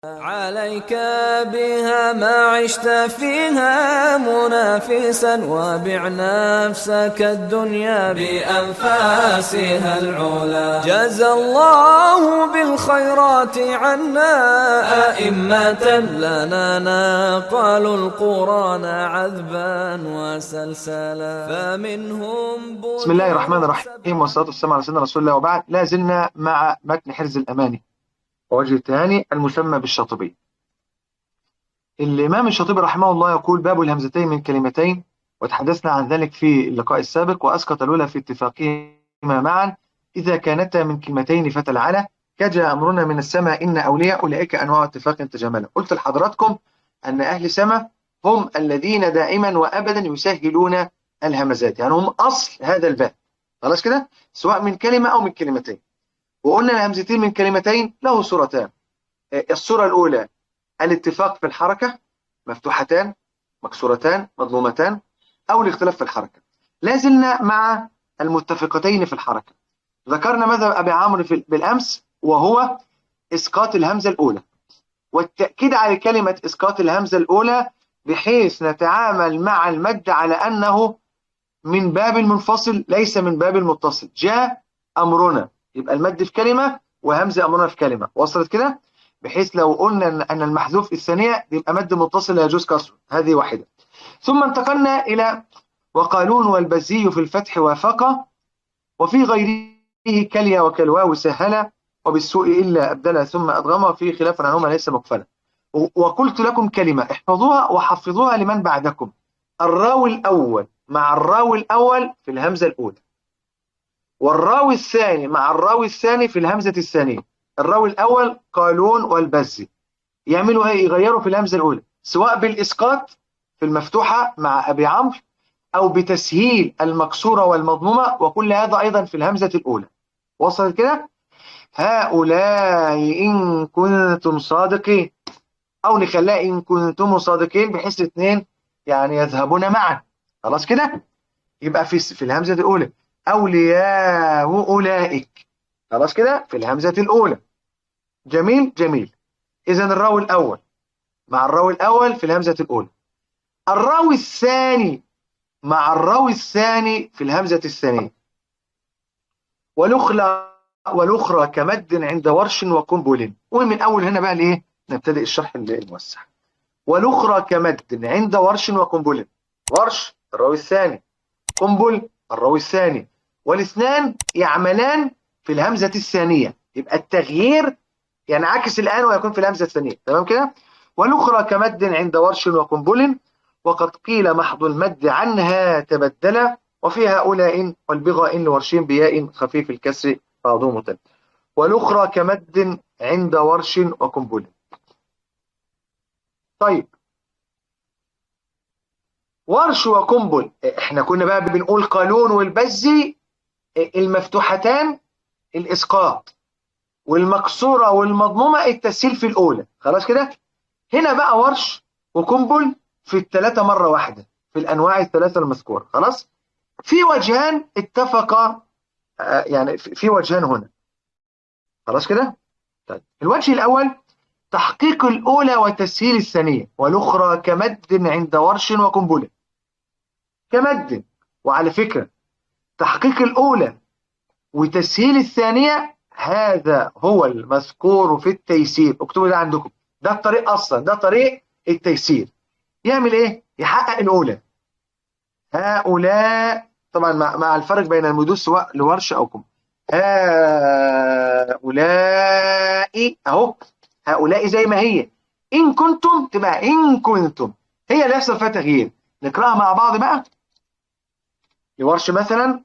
عليك بها ما عشت فيها منافسا، وبع نفسك الدنيا بأنفاسها العلا. جزى الله بالخيرات عنا أئمة لنا نقلوا القرآن عذبا وسلسلا، فمنهم بسم الله الرحمن بطون الرحيم، والصلاة والسلام على سيدنا رسول الله، وبعد. لا زلنا مع متن حرز الأماني ووجه التهاني المسمى بالشاطبي. الإمام الشاطبي رحمه الله يقول: باب الهمزتين من كلمتين، وتحدثنا عن ذلك في اللقاء السابق، وأسقط الأولى في اتفاقهما معا إذا كانتا من كلمتين فتلعلا، كجاء أمرنا من السماء إن أولياء أولئك أنواع اتفاق تجملا. قلت لحضراتكم أن أهل السماء هم الذين دائما وأبدا يسهلون الهمزات، يعني هم أصل هذا الباب. خلاص كده، سواء من كلمة أو من كلمتين. وقلنا الهمزتين من كلمتين له صورتان. الصورة الأولى الاتفاق في الحركة، مفتوحتان مكسورتان مضمومتان، أو الاختلاف في الحركة. لازلنا مع المتفقتين في الحركة. ذكرنا مذهب أبي عمرو بالأمس، وهو إسقاط الهمزة الأولى، والتأكيد على كلمة إسقاط الهمزة الأولى، بحيث نتعامل مع المد على أنه من باب المنفصل ليس من باب المتصل. جاء أمرنا، يبقى المد في كلمة وهمزة أمرنا في كلمة. وصلت كده؟ بحيث لو قلنا أن المحذوف الثانية يبقى مد متصل لا يجوز كسره. هذه واحدة. ثم انتقلنا إلى وقالون والبزي في الفتح وافق، وفي غيره كليا وكالواو سهلا، وبالسوء إلا أبدلا ثم أدغم، في خلاف عنهما ليس مقفلا. وقلت لكم كلمة احفظوها وحفظوها لمن بعدكم: الراوي الأول مع الراوي الأول في الهمزة الأولى، والراوي الثاني مع الراوي الثاني في الهمزة الثانية. الراوي الأول قالون والبزي، يعملوا ايه؟ يغيروا في الهمزة الأولى، سواء بالإسقاط في المفتوحة مع أبي عمرو، أو بتسهيل المكسورة والمضمومة، وكل هذا أيضا في الهمزة الأولى. وصلت كده؟ هؤلاء إن كنتم صادقين، أو نخليها إن كنتم صادقين، بحيث الاثنين يعني يذهبون معا. خلاص كده؟ يبقى في الهمزة الأولى أولياء أولئك. خلاص كده؟ في الهمزة الأولى. جميل جميل. إذا الراوي الأول مع الراوي الأول في الهمزة الأولى، الراوي الثاني مع الراوي الثاني في الهمزة الثانية. والأخرى كمد عند ورش وقنبل. ومن أول هنا بقى الإيه؟ نبتدئ الشرح الموسع. والأخرى كمد عند ورش وقنبل. ورش الراوي الثاني، قنبل الراوي الثاني، والاثنان يعملان في الهمزة الثانية. يبقى التغيير ينعكس الآن ويكون في الهمزة الثانية. تمام كده؟ والأخرى كمد عند ورش وقنبل، وقد قيل محض المد عنها تبدل، وفي هؤلاء والبغاء لورشين بياء خفيف الكسر بعضهم متل. والأخرى كمد عند ورش وقنبل. طيب، ورش وقنبل، احنا كنا بقى بنقول قالون والبزي المفتوحتان الإسقاط، والمكسورة والمضمومة التسهيل في الأولى. خلاص كده؟ هنا بقى ورش وقنبل في الثلاثة مرة واحدة، في الأنواع الثلاثة المذكورة. خلاص؟ في وجهان اتفقا، يعني في وجهان هنا. خلاص كده؟ طيب، الوجه الأول تحقيق الأولى وتسهيل الثانية. والأخرى كمد عند ورش وقنبلة. كمد، وعلى فكرة تحقيق الأولى وتسهيل الثانية هذا هو المذكور في التيسير. اكتبوا ده عندكم، ده الطريق أصلا، ده طريق التيسير. يعمل إيه؟ يحقق الأولى. هؤلاء طبعا مع الفرق بين المدود سواء لورش أو قنبلة. هؤلاء اهو، هؤلاء زي ما هي. ان كنتم تبقى ان كنتم، هي اللي يحصل فيها تغيير. نقراها مع بعض بقى. لورش مثلا: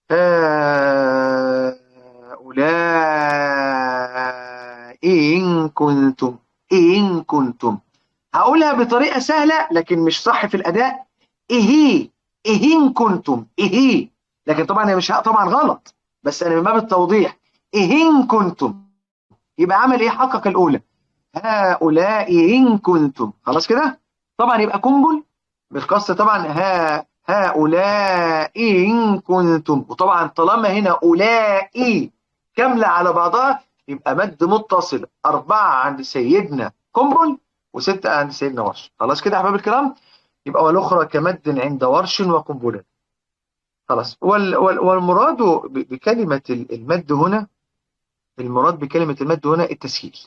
هؤلاء ان كنتم. ان كنتم هقولها بطريقه سهله لكن مش صح في الاداء. ايه ان كنتم ايه، لكن طبعا هي مش طبعا غلط، بس انا من باب التوضيح. ان كنتم يبقى عمل ايه؟ حقق الاولى. هؤلاء ان كنتم. خلاص كده؟ طبعا يبقى قنبل بالقصد طبعا. هؤلاء ان كنتم. وطبعا طالما هنا اولئك كامله على بعضها، يبقى مد متصل 4 عند سيدنا قنبل، وستة عند سيدنا ورش. خلاص كده يا أحباب الكرام. يبقى والأخرى كمد عند ورش وقنبل. خلاص. والمراد بكلمة المد هنا، المراد بكلمة المد هنا التسهيل،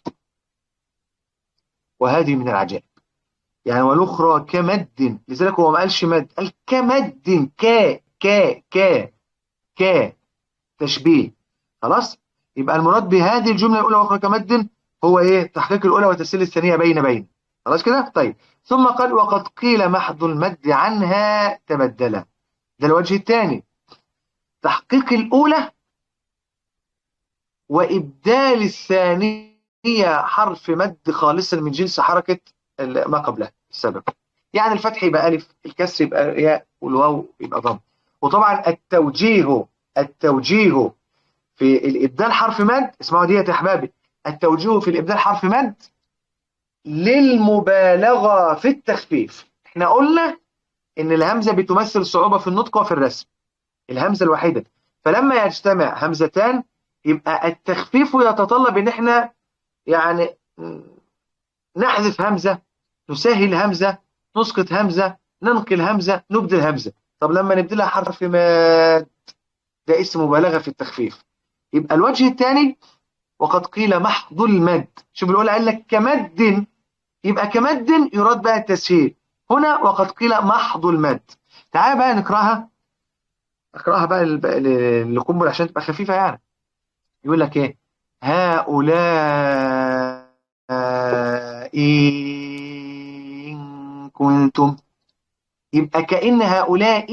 وهذه من العجائب. يعني والأخرى كمد، لذلك هو ما قالش مد، قال كمد، كا تشبيه. خلاص. يبقى المراد بهذه الجملة الأولى والأخرى كمد هو إيه؟ تحقيق الأولى وتسهيل الثانية بين. خلاص كده. طيب ثم قال وقد قيل محض المد عنها تبدل. ده الوجه الثاني، تحقيق الأولى وإبدال الثانية حرف مد خالصا من جنس حركة ما قبلها السبب. يعني الفتح يبقى ألف، الكسر يبقى ياء، والواو يبقى ضم. وطبعا التوجيه في الإبدال حرف مد، اسمعوا ديت يا أحبابي، التوجيه في الإبدال حرف مد للمبالغة في التخفيف. احنا قلنا إن الهمزة بتمثل صعوبة في النطق وفي الرسم، الهمزة الوحيدة. فلما يجتمع همزتان يبقى التخفيف يتطلب ان احنا يعني نحذف همزة، نسهل همزة، نسقط همزة، ننقل همزة، نبدل همزة. طب لما نبدلها حرف ماد، ده اسم مبالغة في التخفيف. يبقى الوجه الثاني وقد قيل محض المد، شوف الأولى قال لك كمد، يبقى كمد يراد بقى التسهيل. هنا وقد قيل محض المد. تعال بقى نقراها، اقراها بقى لقنبل عشان تبقى خفيفة يعني. يقول لك ايه؟ هؤلاء إن كنتم، يبقى كأن هؤلاء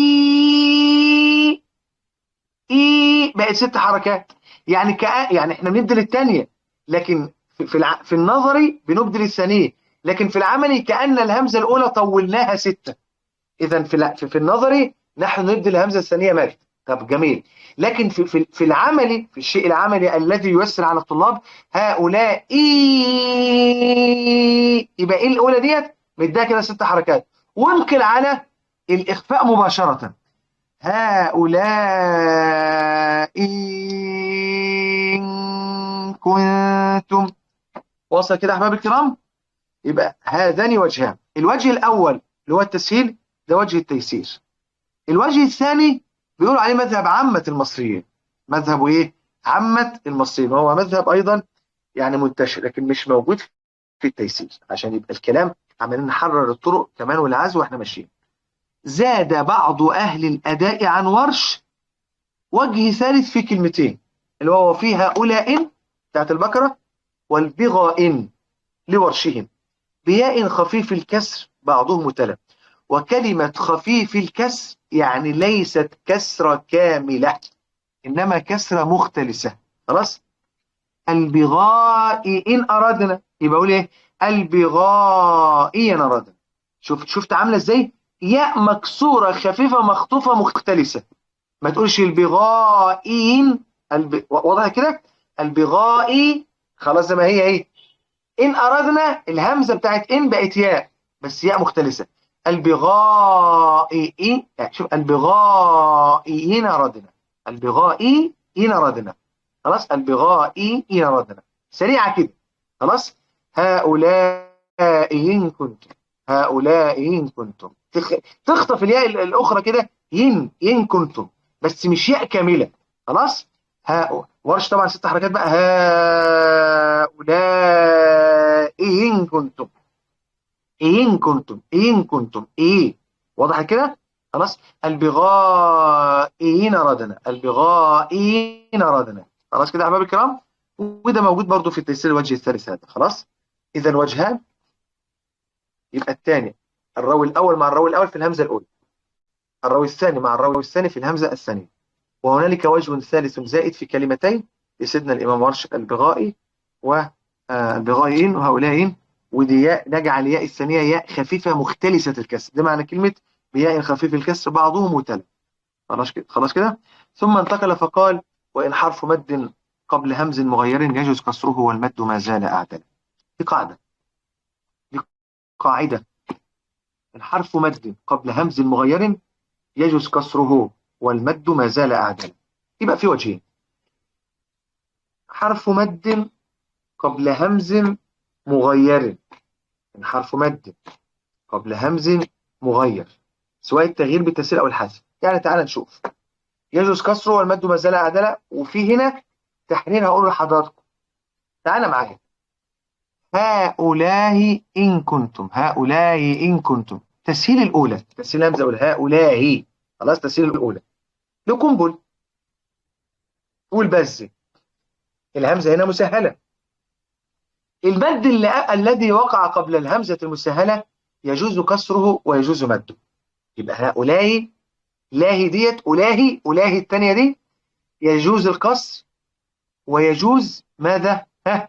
بقت 6 حركات. يعني يعني احنا بنبدل الثانية، لكن في النظري بنبدل الثانية، لكن في العملي كأن الهمزة الأولى طولناها 6. إذا في النظري نحن نبدل الهمزة الثانية مد. طب جميل. لكن في العملي، في الشيء العملي الذي ييسر على الطلاب، هؤلاء يبقى ايه الأولى ديت مديها كده 6 حركات، وانقل على الإخفاء مباشرة. هؤلاء إن كنتم. وصل كده يا أحباب الكرام؟ يبقى هذان وجهان. الوجه الأول اللي هو التسهيل، ده وجه التيسير. الوجه الثاني بيقولوا عليه مذهب عامة المصريين. مذهب ايه؟ عامة المصريين، وهو مذهب ايضا يعني منتشر لكن مش موجود في التيسير، عشان يبقى الكلام عمالين نحرر الطرق كمان والعزو واحنا ماشيين. زاد بعض اهل الاداء عن ورش وجه ثالث في كلمتين، اللي هو في هؤلاء بتاعت البقرة، والبغاء لورشهم بياء خفيف الكسر بعضهم تلا. وكلمة خفيف الكسر يعني ليست كسرة كاملة، إنما كسرة مختلسة. خلاص. البغاء إن أردنا، يبقى أقول إيه؟ البغاء إن أردنا. شفت عاملة إزاي؟ ياء مكسورة خفيفة مخطوفة مختلسة. ما تقولش البغائين واضح كده؟ البغائي خلاص زي ما هي ايه. إن أردنا الهمزة بتاعت إن بقت ياء، بس ياء مختلسة. البغائي، شوف البغائيين أردنا، البغائيين أردنا. خلاص. البغائيين أردنا سريعة كده. خلاص. هؤلاء إن كنتم، هؤلاء إن كنتم، تخطف الياء الأخرى كده، إن كنتم، بس مش ياء كاملة. خلاص. ورش طبعا 6 حركات بقى. هؤلاء إن كنتم، إن كنتم، إن كنتم إيه. واضح كده؟ خلاص. البغائين ردنا، البغائين ردنا. خلاص كده يا أحباب الكرام. وده موجود برضو في التيسير الوجه الثالث هذا. خلاص. إذا الوجهان، يبقى الثاني الراوي الأول مع الراوي الأول في الهمزة الأولى، الراوي الثاني مع الراوي الثاني في الهمزة الثانية. وهنالك وجه ثالث زائد في كلمتين لسيدنا الإمام ورش، البغائي والبغائيين وهؤلاء. ودي ياء نجعل ياء الثانية ياء خفيفة مختلسة الكسر، ده معنى كلمة بياء خفيف الكسر بعضهم وتلا. خلاص كده. خلاص كده. ثم انتقل فقال وإن حرف مد قبل همز مغير يجوز كسره والمد ما زال أعدل. دي قاعدة، دي قاعدة. الحرف مد قبل همز مغير يجوز كسره والمد ما زال أعدل. يبقى في وجهين: حرف مد قبل همز مغير، من حرف مد قبل همز مغير، سواء التغيير بالتسهيل أو الحذف. يعني تعال نشوف. يجوز كسره والمد ما زال عدلة، وفي هنا تحرير هقول لحضراتكم. تعال معايا. هؤلاء إن كنتم، هؤلاء إن كنتم، تسهيل الأولى، تسهيل همزة أقول هؤلاء، خلاص تسهيل الأولى لقنبل. قول بس الهمزة هنا مسهلة. المد الذي وقع قبل الهمزة المسهلة يجوز كسره ويجوز مده. يبقى هؤلاء، لاهي ديت أولاهي، أولاهي الثانية دي يجوز الكسر ويجوز ماذا؟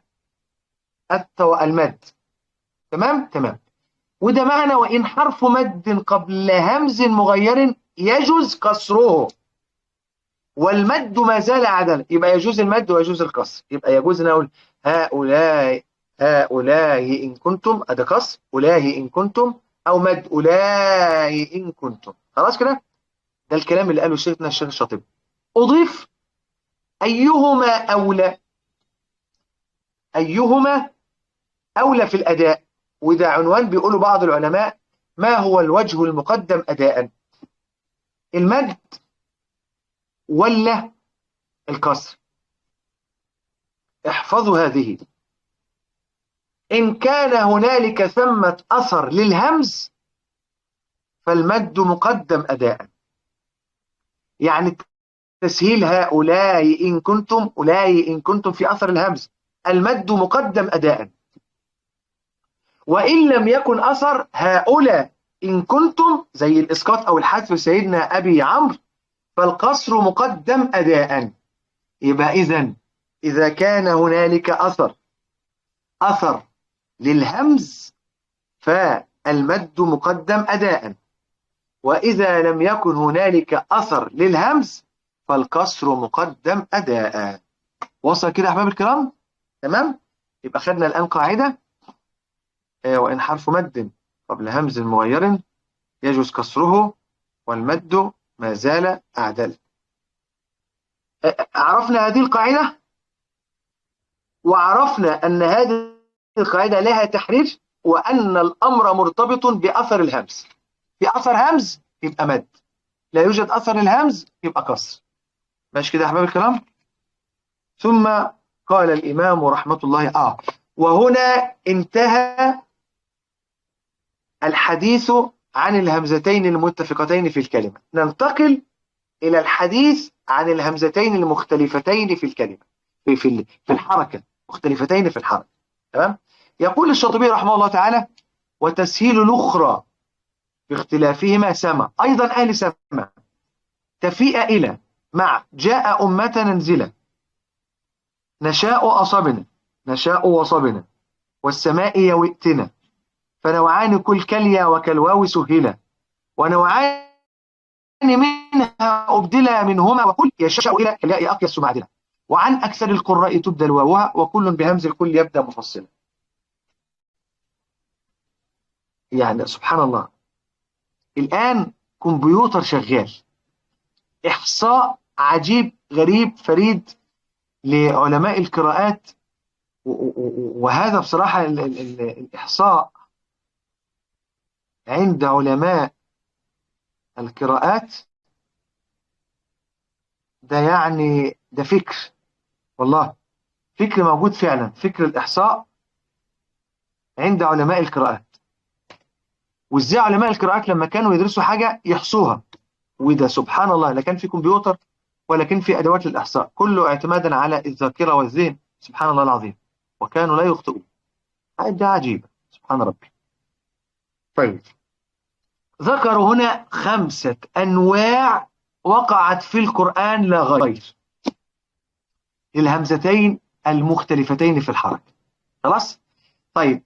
المد. تمام تمام. وده معنى وإن حرف مد قبل همز مغير يجوز كسره والمد ما زال عدلا. يبقى يجوز المد ويجوز الكسر. يبقى يجوز ان اقول هؤلاء، هؤلاء ان كنتم، ادي كسر، اولئك ان كنتم، او مد اولئك ان كنتم. خلاص كده. ده الكلام اللي قاله شيخنا الشيخ الشاطبي. اضيف ايهما اولى، ايهما اولى في الاداء. وده عنوان بيقوله بعض العلماء: ما هو الوجه المقدم اداء، المد ولا الكسر؟ احفظوا هذه. إن كان هنالك ثمة أثر للهمز فالمد مقدم أداء. يعني تسهيل هؤلاء إن كنتم، أولئك إن كنتم في أثر الهمز، المد مقدم أداء. وإن لم يكن أثر هؤلاء إن كنتم زي الإسقاط أو الحذف سيدنا أبي عمرو فالقصر مقدم أداء. يبقى إذا كان هنالك أثر للهمز فالمد مقدم أداء، وإذا لم يكن هنالك أثر للهمز فالكسر مقدم أداء. وصل كده يا أحباب الكرام؟ تمام؟ يبقى خدنا الآن قاعدة: وإن حرف مد قبل همز مغير يجوز كسره والمد ما زال أعدل. عرفنا هذه القاعدة، وعرفنا أن هذه القاعدة لها تحرير، وأن الأمر مرتبط بأثر الهمز. في أثر همز يبقى مد، لا يوجد أثر الهمز يبقى كسر. ماشي كده يا أحباب الكرام؟ ثم قال الإمام رحمة الله وهنا انتهى الحديث عن الهمزتين المتفقتين في الكلمة. ننتقل إلى الحديث عن الهمزتين المختلفتين في الكلمة، في الحركة، مختلفتين في الحركة. تمام؟ يقول الشاطبي رحمه الله تعالى: وتسهيل الأخرى باختلافهما سما. أيضا أهل سما تفيء إلى مع جاء أمة ننزلة، نشاء أصبنا، نشاء وصبنا، والسماء يوئتنا، فنوعان كل كليا وكالواو سهلا، ونوعان منها أبدلا منهما، وكل يشاء إلى كلاء أقيس معدلا، وعن أكثر القراء تبدل واوها، وكل بهمز الكل يبدأ مفصلا. يعني سبحان الله، الآن كمبيوتر شغال، إحصاء عجيب غريب فريد لعلماء القراءات. وهذا بصراحة الإحصاء عند علماء القراءات ده يعني ده فكر، والله فكر موجود فعلا، فكر الإحصاء عند علماء القراءات. وإزاي علماء القراءات لما كانوا يدرسوا حاجة يحصوها. وده سبحان الله، لا كان في كمبيوتر ولا كان في أدوات للإحصاء، كله اعتمادا على الذاكرة والذهن. سبحان الله العظيم، وكانوا لا يخطئون. حاجة عجيبة، سبحان ربي. طيب، ذكروا هنا 5 أنواع وقعت في القرآن لا غير للهمزتين المختلفتين في الحركة. خلاص؟ طيب،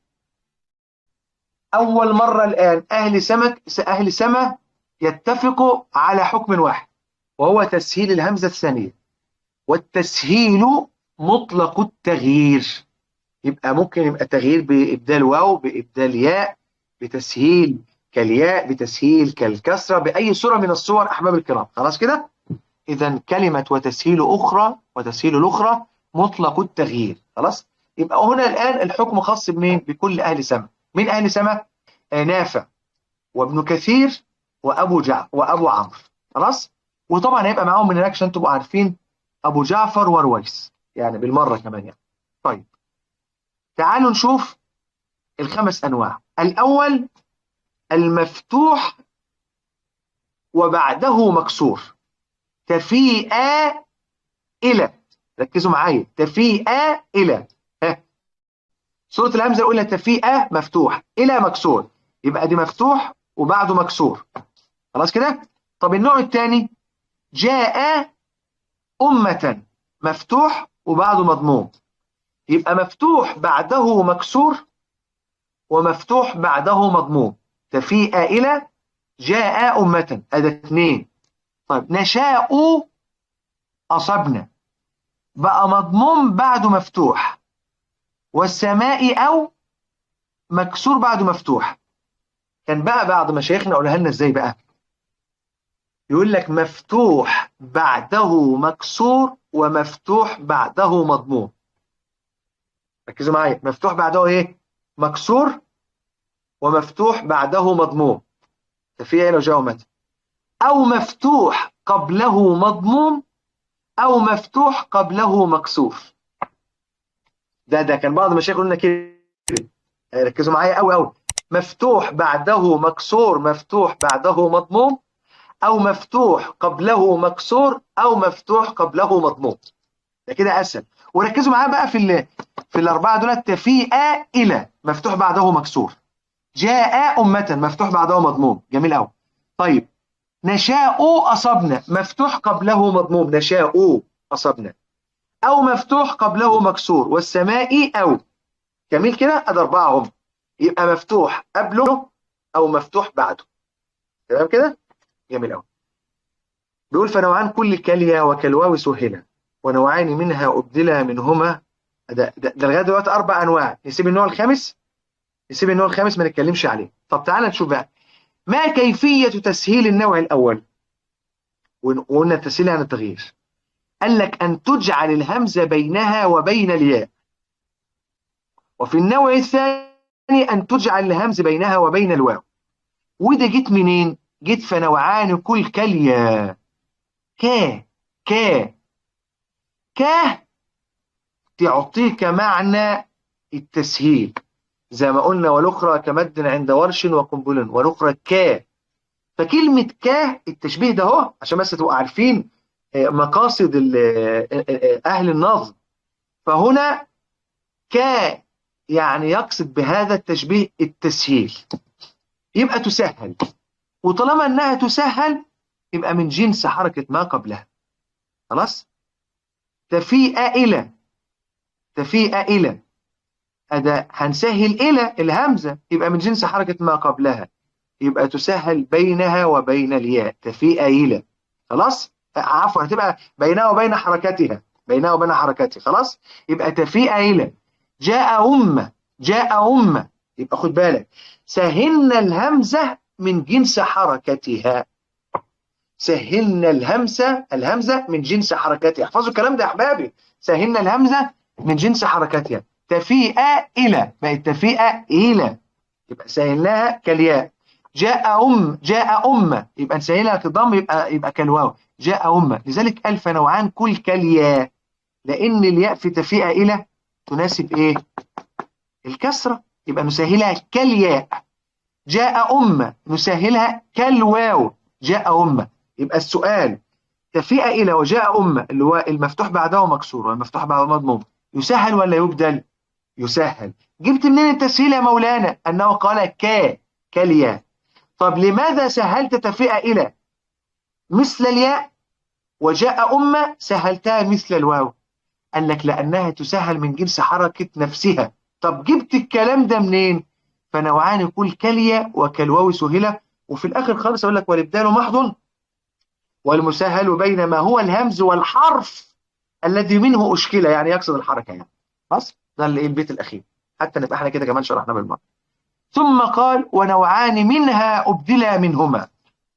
أول مرة الآن أهل سما يتفقوا على حكم واحد، وهو تسهيل الهمزة الثانية. والتسهيل مطلق التغيير، يبقى ممكن يبقى تغيير بإبدال واو، بإبدال ياء، بتسهيل كالياء، بتسهيل كالكسرة، بأي صورة من الصور أحباب الكرام. خلاص كده؟ إذا كلمة وتسهيل أخرى، وتسهيل الأخرى مطلق التغيير. خلاص؟ يبقى هنا الآن الحكم خاص بمين؟ بكل أهل سما. من أهل سما؟ نافع وابن كثير وأبو عمرو. خلاص؟ وطبعا هيبقى معاهم من هناك عشان تبقوا عارفين أبو جعفر ورويس، يعني بالمرة كمان يعني. طيب تعالوا نشوف الخمس أنواع. الأول المفتوح وبعده مكسور، تفيء إلى. ركزوا معايا، تفيء إلى. صورة الهمزة الأولى تفيء مفتوح، إلى مكسور، يبقى دي مفتوح وبعده مكسور. خلاص كده؟ طب النوع الثاني جاء أمة، مفتوح وبعده مضموم، يبقى مفتوح بعده مكسور ومفتوح بعده مضموم. تفيء إلى جاء أمة، أدي اثنين. طيب نشاء أصبنا، بقى مضموم بعده مفتوح، والسماء أو مكسور بعده مفتوح. كان بقى بعض مشايخنا قولها لنا ازاي بقى، يقول لك مفتوح بعده مكسور ومفتوح بعده مضموم. ركزوا معايا، مفتوح بعده ايه؟ مكسور ومفتوح بعده مضموم. ففي لو جاء متى، او مفتوح قبله مضموم او مفتوح قبله مكسور. ده كان بعض المشايخ قلنا كده. ركزوا معايا قوي قوي، مفتوح بعده مكسور مفتوح بعده مضموم، او مفتوح قبله مكسور او مفتوح قبله مضموم. ده كده اسهل. وركزوا معايا بقى في الاربعه دول. تفيء الى مفتوح بعده مكسور، جاء امه مفتوح بعده مضموم. جميل قوي. طيب نشاء اصبنا، مفتوح قبله مضموم، نشاء اصبنا، او مفتوح قبله مكسور، والسماء او. جميل كده، ادي اربعه هم. يبقى مفتوح قبله او مفتوح بعده. تمام كده؟ جميل قوي. بيقول فنوعان كل كلية وكالواو سهلة، ونوعان منها أبدلا منهما. ده لغاية دلوقتي أربع أنواع. نسيب النوع الخامس، نسيب النوع الخامس ما نتكلمش عليه. طب تعالى نشوف بقى ما كيفية تسهيل النوع الأول. وقلنا التسهيل عن التغيير. قال لك أن تجعل الهمزة بينها وبين الياء. وفي النوع الثاني أن تجعل الهمزة بينها وبين الواو. وده جيت منين؟ جيت فنوعان كل كلية. كا كا كا تعطيك معنى التسهيل، زي ما قلنا والأخرى كمد عند ورش وقنبل، والأخرى كا. فكلمة كا التشبيه ده اهو عشان بس تبقوا عارفين مقاصد أهل النظم. فهنا كا يعني يقصد بهذا التشبيه التسهيل، يبقى تسهل. وطالما أنها تسهل يبقى من جنس حركة ما قبلها. خلاص؟ تفيء إلى، تفيء إلى، أداة هنسهل إلى الهمزة، يبقى من جنس حركة ما قبلها، يبقى تسهل بينها وبين الياء. تفيء إلى. خلاص؟ عفوا، هتبقى بينها وبين حركتها، بينها وبين حركتها. خلاص؟ يبقى تفيء إلى. جاء أمة، جاء أمة، يبقى خد بالك سهلنا الهمزة من جنس حركتها. سهلنا الهمزة من جنس حركتها. احفظوا الكلام ده يا أحبابي، سهلنا الهمزة من جنس حركتها. تفيء إلى بقت تفيء إلى، يبقى سهلناها كالياء. جاء أمة يبقى نسهلها كضم، يبقى كالواو. جاء أمة. لذلك ألف نوعان كل كالياء، لأن الياء في تفيء إلى تناسب إيه؟ الكسرة، يبقى نسهلها كالياء. جاء أمة نسهلها كالواو، جاء أمة. يبقى السؤال تفيء إلى وجاء أمة اللي هو المفتوح بعده مكسور والمفتوح بعده مضموم، يسهل ولا يبدل؟ يسهل. جبت منين التسهيل يا مولانا؟ أنه قال كالياء. طب لماذا سهلت تفيء إلى مثل الياء وجاء أمة سهلتها مثل الواو؟ قال لك لأنها تسهل من جنس حركة نفسها. طب جبت الكلام ده منين؟ فنوعان كل كالياء وكالواو سهلة. وفي الآخر خالص أقول لك والإبدال محض والمسهل بين ما هو الهمز والحرف الذي منه أشكلة، يعني يقصد الحركة يعني. خلاص؟ ده البيت الأخير حتى نبقى احنا كده كمان شرحنا بالمرة. ثم قال ونوعان منها أبدلا منهما.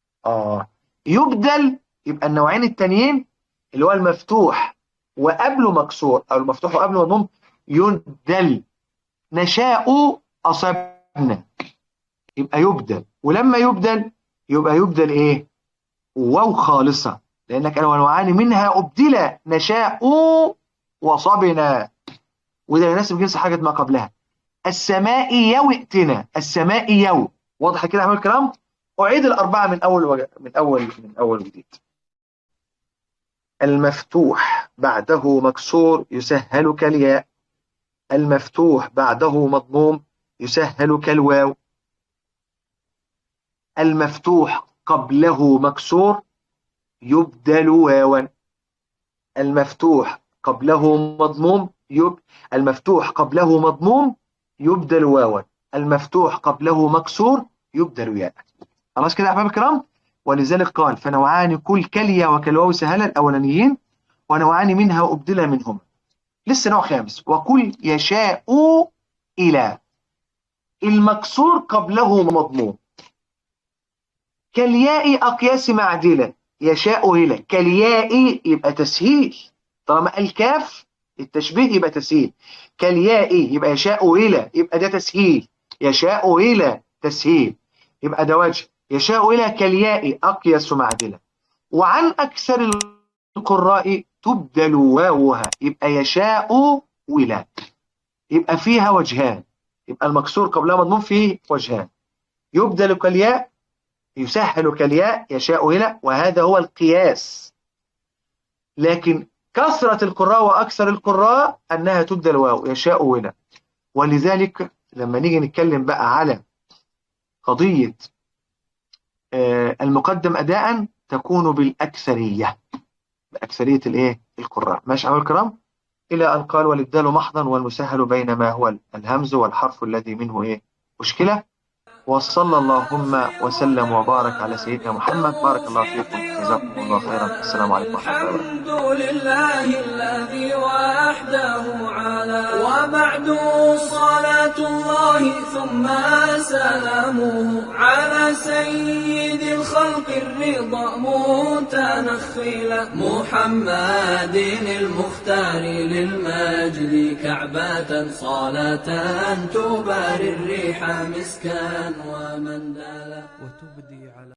يبدل، يبقى النوعين التانيين اللي هو المفتوح وقبله مكسور أو المفتوح وقبله مضموم يبدل، نشاء أصبنا، يبقى يبدل. ولما يبدل يبقى يبدل إيه؟ واو خالصة، لأنك أنا ونوعان منها أبدل نشاء وصبنا، وده يناسب جنس حاجة ما قبلها. السماء يوئتنا، السماء يو. واضح كده يا حبايب الكرام؟ أعيد الأربعة من أول وجديد. المفتوح بعده مكسور يسهل كالياء، المفتوح بعده مضموم يسهل كالواو، المفتوح قبله مكسور يبدل واوا، المفتوح قبله مضموم المفتوح قبله مضموم يبدل واوا، المفتوح قبله مكسور يبدل ياء. خلاص كده يا احباب الكرام؟ ولذلك قال فنوعان كل كاليا وكالواو سهلا الاولانيين، ونوعان منها ابدل منهما. لسه نوع خامس، وكل يشاء الى، المكسور قبله مضموم كالياء أقياس معدلة، يشاء إلى كالياء يبقى تسهيل، طالما الكاف التشبيه يبقى تسهيل، كالياء يبقى يشاء إلى، يبقى ده تسهيل، يشاء إلى تسهيل، يبقى ده وجه، يشاء إلى كالياء أقياس معدلة. وعن أكثر القراء تبدل واوها، يبقى يشاء إلى، يبقى فيها وجهان، يبقى المكسور قبلها مضموم فيه وجهان، يبدل كالياء يسهل كالياء يشاء إلى، وهذا هو القياس. لكن كثرة القراء وأكثر القراء أنها تبدل واو يشاء إلى. ولذلك لما نيجي نتكلم بقى على قضية المقدم أداء تكون بالأكثرية، بأكثرية الإيه؟ القراء. ماشي يا الكرام؟ إلى أن قال والإبدال محضا والمسهل بين ما هو الهمز والحرف الذي منه إيه؟ مشكلة. وصلى اللهم وسلم وبارك على سيدنا محمد. بارك الله فيكم، جزاكم الله خيرا. السلام عليكم ورحمة الله وبركاته. الحمد لله الذي وحده على، وبعد صلاة الله ثم سلامه على سيد الخلق الرضا متنخلا محمد المختار للمجد كعبة صلاة تباري الريح مسكا ومندلا وتبدي على